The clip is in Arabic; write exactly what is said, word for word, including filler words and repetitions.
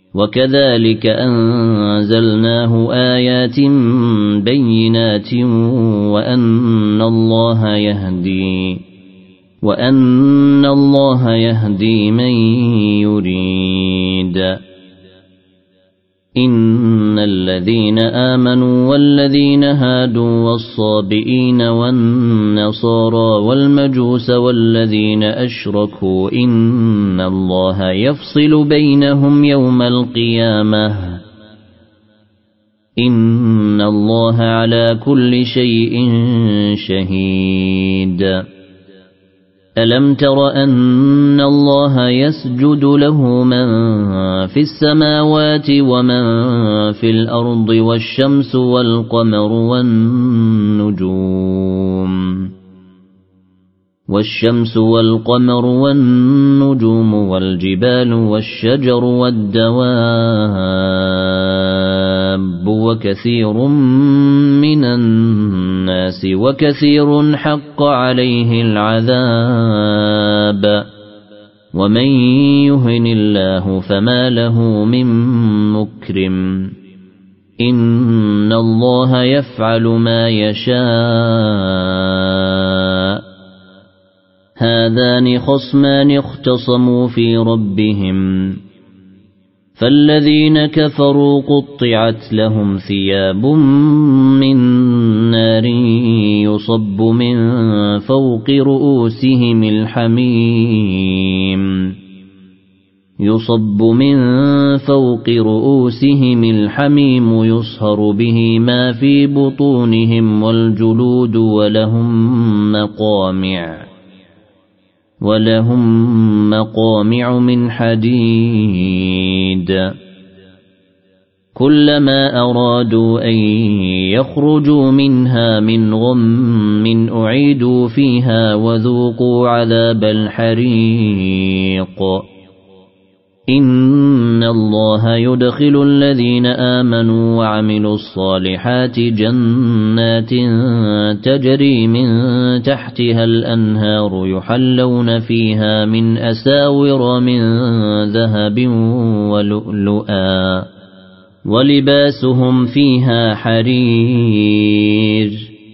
وكذلك أنزلناه آيات بينات وأن الله يهدي وأن الله يهدي من يريد. إن الذين آمنوا والذين هادوا والصابئين والنصارى والمجوس والذين أشركوا إن الله يفصل بينهم يوم القيامة إن الله على كل شيء شهيد. ألم تر أن الله يسجد له من في السماوات ومن في الأرض والشمس والقمر والنجوم والشمس والقمر والنجوم والجبال والشجر والدواب وكثير من الناس وكثير حق عليه العذاب ومن يهن الله فما له من مكرم. إن الله يفعل ما يشاء. هذان خصمان اختصموا في ربهم فالذين كفروا قطعت لهم ثياب من نار يصب من فوق رؤوسهم الحميم يصب من فوق رؤوسهم الحميم يصهر به ما في بطونهم والجلود ولهم مقامع ولهم مقامع من حديد. كلما أرادوا أن يخرجوا منها من غم أعيدوا فيها وذوقوا عذاب الحريق. إن الله يدخل الذين آمنوا وعملوا الصالحات جنات تجري من تحتها الأنهار يحلون فيها من أساور من ذهب ولؤلؤا ولباسهم فيها حرير